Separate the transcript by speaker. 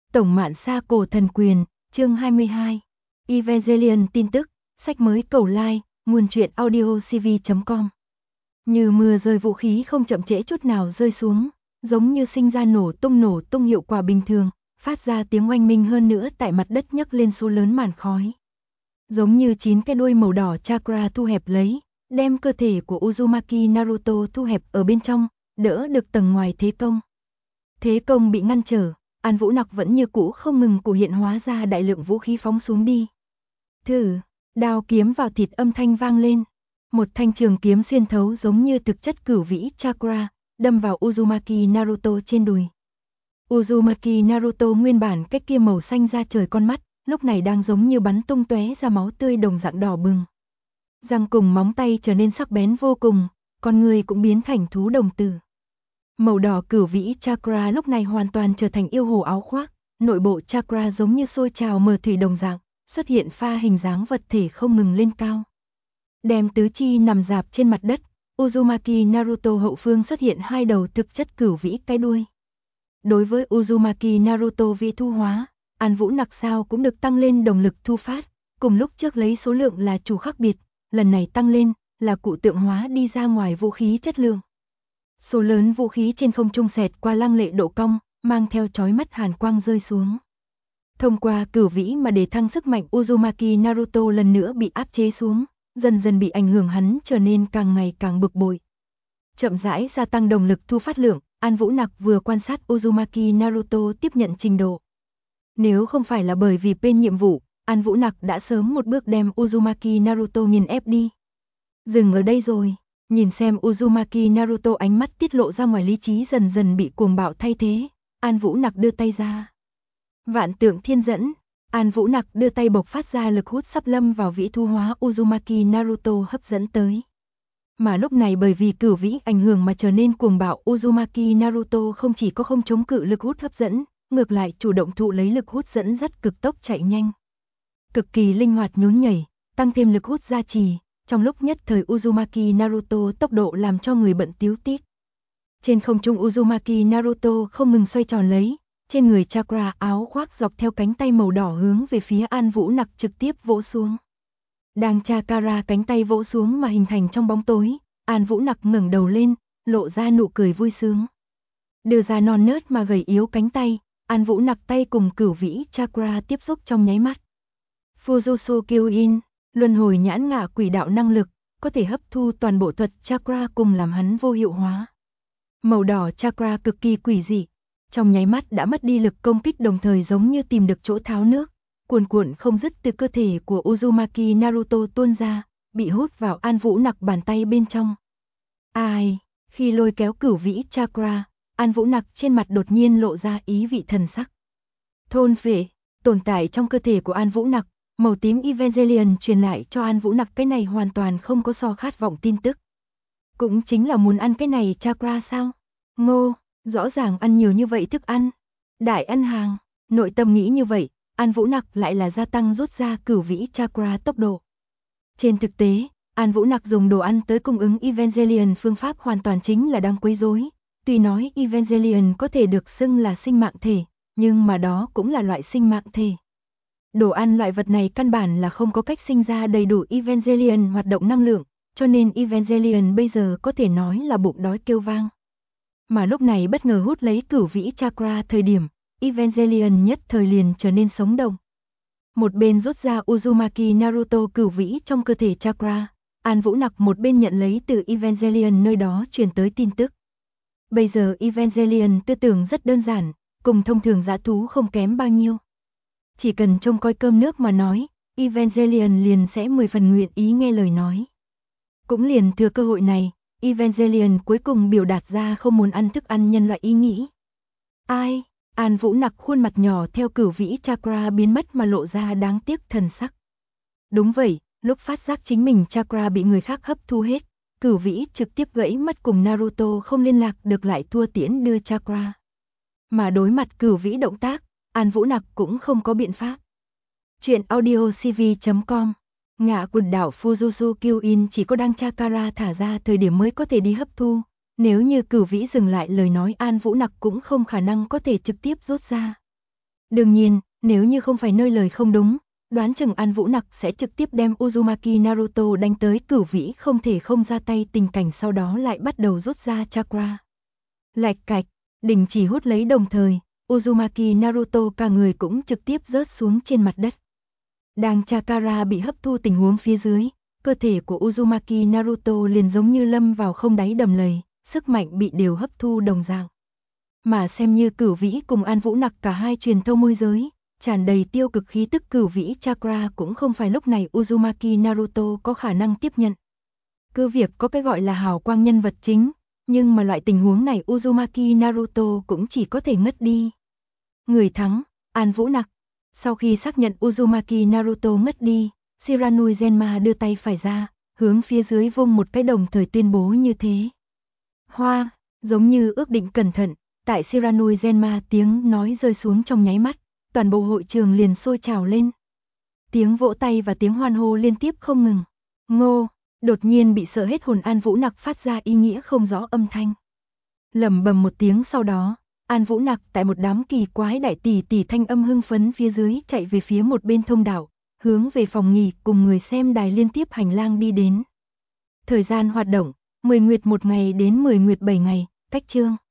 Speaker 1: Tổng mạn sa cổ thần quyền, chương 22. Evangelion tin tức, sách mới cầu like, nguồn truyện audio cv.com. Như mưa rơi vũ khí không chậm trễ chút nào rơi xuống, giống như sinh ra nổ tung hiệu quả bình thường, phát ra tiếng oanh minh hơn nữa tại mặt đất nhấc lên số lớn màn khói. Giống như 9 cái đuôi màu đỏ chakra thu hẹp lấy, đem cơ thể của Uzumaki Naruto thu hẹp ở bên trong, đỡ được tầng ngoài thế công. Thế công bị ngăn trở, An Vũ Nặc vẫn như cũ không ngừng cụ hiện hóa ra đại lượng vũ khí phóng xuống đi. Thử, đao kiếm vào thịt âm thanh vang lên. Một thanh trường kiếm xuyên thấu giống như thực chất cửu vĩ chakra, đâm vào Uzumaki Naruto trên đùi. Uzumaki Naruto nguyên bản cái kia màu xanh da trời con mắt, lúc này đang giống như bắn tung tóe ra máu tươi đồng dạng đỏ bừng. Răng cùng móng tay trở nên sắc bén vô cùng, con người cũng biến thành thú đồng tử. Màu đỏ cửu vĩ chakra lúc này hoàn toàn trở thành yêu hồ áo khoác, nội bộ chakra giống như sôi trào mờ thủy đồng dạng, xuất hiện pha hình dáng vật thể không ngừng lên cao. Đem tứ chi nằm rạp trên mặt đất, Uzumaki Naruto hậu phương xuất hiện hai đầu thực chất cửu vĩ cái đuôi. Đối với Uzumaki Naruto vị thu hóa, An Vũ Nặc sao cũng được tăng lên động lực thu phát, cùng lúc trước lấy số lượng là chủ khác biệt, lần này tăng lên là cụ tượng hóa đi ra ngoài vũ khí chất lượng. Số lớn vũ khí trên không trung xẹt qua lăng lệ độ cong, mang theo chói mắt hàn quang rơi xuống. Thông qua cửu vĩ mà để thăng sức mạnh Uzumaki Naruto lần nữa bị áp chế xuống, dần dần bị ảnh hưởng hắn trở nên càng ngày càng bực bội. Chậm rãi gia tăng động lực thu phát lượng, An Vũ Nặc vừa quan sát Uzumaki Naruto tiếp nhận trình độ. Nếu không phải là bởi vì bên nhiệm vụ, An Vũ Nặc đã sớm một bước đem Uzumaki Naruto nghiền ép đi. Dừng ở đây rồi. Nhìn xem Uzumaki Naruto ánh mắt tiết lộ ra ngoài lý trí dần dần bị cuồng bạo thay thế, An Vũ Nặc đưa tay ra. Vạn tượng thiên dẫn, An Vũ Nặc đưa tay bộc phát ra lực hút sắp lâm vào vĩ thu hóa Uzumaki Naruto hấp dẫn tới. Mà lúc này bởi vì cửu vĩ ảnh hưởng mà trở nên cuồng bạo Uzumaki Naruto không chỉ có không chống cự lực hút hấp dẫn, ngược lại chủ động thụ lấy lực hút dẫn dắt cực tốc chạy nhanh. Cực kỳ linh hoạt nhún nhảy, tăng thêm lực hút gia trì. Trong lúc nhất thời Uzumaki Naruto tốc độ làm cho người bận tíu tít. Trên không trung Uzumaki Naruto không ngừng xoay tròn lấy, trên người chakra áo khoác dọc theo cánh tay màu đỏ hướng về phía An Vũ Nặc trực tiếp vỗ xuống. Đang chakra cánh tay vỗ xuống mà hình thành trong bóng tối, An Vũ Nặc ngẩng đầu lên, lộ ra nụ cười vui sướng. Đưa ra non nớt mà gầy yếu cánh tay, An Vũ Nặc tay cùng cửu vĩ chakra tiếp xúc trong nháy mắt. Fujutsu Kyuin, luân hồi nhãn ngạ quỷ đạo năng lực, có thể hấp thu toàn bộ thuật chakra cùng làm hắn vô hiệu hóa. Màu đỏ chakra cực kỳ quỷ dị, trong nháy mắt đã mất đi lực công kích đồng thời giống như tìm được chỗ tháo nước, cuồn cuộn không dứt từ cơ thể của Uzumaki Naruto tuôn ra, bị hút vào An Vũ Nặc bàn tay bên trong. Ai, khi lôi kéo cửu vĩ chakra, An Vũ Nặc trên mặt đột nhiên lộ ra ý vị thần sắc. Thôn phệ, tồn tại trong cơ thể của An Vũ Nặc. Màu tím Evangelion truyền lại cho An Vũ Nặc cái này hoàn toàn không có so khát vọng tin tức. Cũng chính là muốn ăn cái này chakra sao? Ngô, rõ ràng ăn nhiều như vậy thức ăn. Đại ăn hàng, nội tâm nghĩ như vậy, An Vũ Nặc lại là gia tăng rút ra cửu vĩ chakra tốc độ. Trên thực tế, An Vũ Nặc dùng đồ ăn tới cung ứng Evangelion phương pháp hoàn toàn chính là đang quấy rối. Tuy nói Evangelion có thể được xưng là sinh mạng thể, nhưng mà đó cũng là loại sinh mạng thể. Đồ ăn loại vật này căn bản là không có cách sinh ra đầy đủ Evangelion hoạt động năng lượng, cho nên Evangelion bây giờ có thể nói là bụng đói kêu vang. Mà lúc này bất ngờ hút lấy cửu vĩ chakra thời điểm, Evangelion nhất thời liền trở nên sống động. Một bên rút ra Uzumaki Naruto cửu vĩ trong cơ thể chakra, An Vũ Nặc một bên nhận lấy từ Evangelion nơi đó truyền tới tin tức. Bây giờ Evangelion tư tưởng rất đơn giản, cùng thông thường dã thú không kém bao nhiêu. Chỉ cần trông coi cơm nước mà nói, Evangelion liền sẽ 10 phần nguyện ý nghe lời nói. Cũng liền thừa cơ hội này, Evangelion cuối cùng biểu đạt ra không muốn ăn thức ăn nhân loại ý nghĩ. Ai? An Vũ Nặc khuôn mặt nhỏ theo cửu vĩ chakra biến mất mà lộ ra đáng tiếc thần sắc. Đúng vậy, lúc phát giác chính mình chakra bị người khác hấp thu hết, cửu vĩ trực tiếp gãy mất cùng Naruto không liên lạc được lại thua tiễn đưa chakra. Mà đối mặt cửu vĩ động tác, An Vũ Nặc cũng không có biện pháp. Chuyện audio cv.com. Ngạ quần đảo Fujutsu Kyuin chỉ có đang chakra thả ra thời điểm mới có thể đi hấp thu. Nếu như cửu vĩ dừng lại lời nói An Vũ Nặc cũng không khả năng có thể trực tiếp rút ra. Đương nhiên, nếu như không phải nơi lời không đúng, đoán chừng An Vũ Nặc sẽ trực tiếp đem Uzumaki Naruto đánh tới cửu vĩ không thể không ra tay, tình cảnh sau đó lại bắt đầu rút ra chakra. Lạch cạch, đình chỉ hút lấy đồng thời, Uzumaki Naruto cả người cũng trực tiếp rớt xuống trên mặt đất. Đang chakra bị hấp thu tình huống phía dưới, cơ thể của Uzumaki Naruto liền giống như lâm vào không đáy đầm lầy, sức mạnh bị đều hấp thu đồng dạng. Mà xem như cửu vĩ cùng An Vũ Nặc cả hai truyền thâu môi giới, tràn đầy tiêu cực khí tức cửu vĩ chakra cũng không phải lúc này Uzumaki Naruto có khả năng tiếp nhận. Cứ việc có cái gọi là hào quang nhân vật chính, nhưng mà loại tình huống này Uzumaki Naruto cũng chỉ có thể ngất đi. Người thắng, An Vũ Nặc. Sau khi xác nhận Uzumaki Naruto ngất đi, Shiranui Zenma đưa tay phải ra, hướng phía dưới vung một cái đồng thời tuyên bố như thế. Hoa, giống như ước định cẩn thận, tại Shiranui Zenma tiếng nói rơi xuống trong nháy mắt, toàn bộ hội trường liền sôi trào lên. Tiếng vỗ tay và tiếng hoan hô liên tiếp không ngừng. Ngô, đột nhiên bị sợ hết hồn An Vũ Nặc phát ra ý nghĩa không rõ âm thanh. Lẩm bẩm một tiếng sau đó, An Vũ Nặc tại một đám kỳ quái đại tỷ tỷ thanh âm hưng phấn phía dưới chạy về phía một bên thông đạo, hướng về phòng nghỉ cùng người xem đài liên tiếp hành lang đi đến. Thời gian hoạt động, 10 nguyệt 1 ngày đến 10 nguyệt 7 ngày, cách chương.